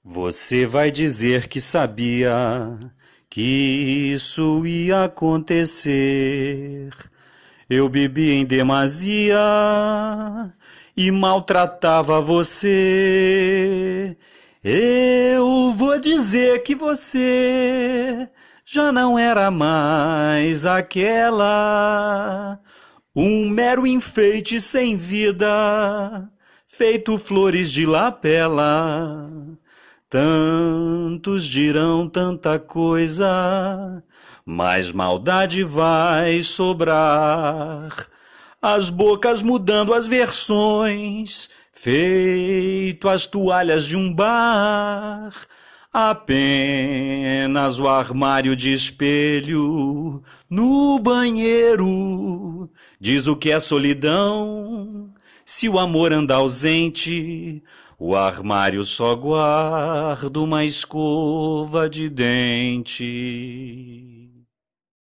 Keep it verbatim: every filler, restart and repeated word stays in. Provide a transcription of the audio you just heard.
Você vai dizer que sabia que isso ia acontecer. Eu bebi em demasia e maltratava você. Eu vou dizer que você já não era mais aquela, um mero enfeite sem vida, feito flores de lapela. Tantos dirão tanta coisa, mas maldade vai sobrar. As bocas mudando as versões, feito as toalhas de um bar. Apenas o armário de espelho no banheiro diz o que é solidão. Se o amor anda ausente, o armário só guarda uma escova de dente.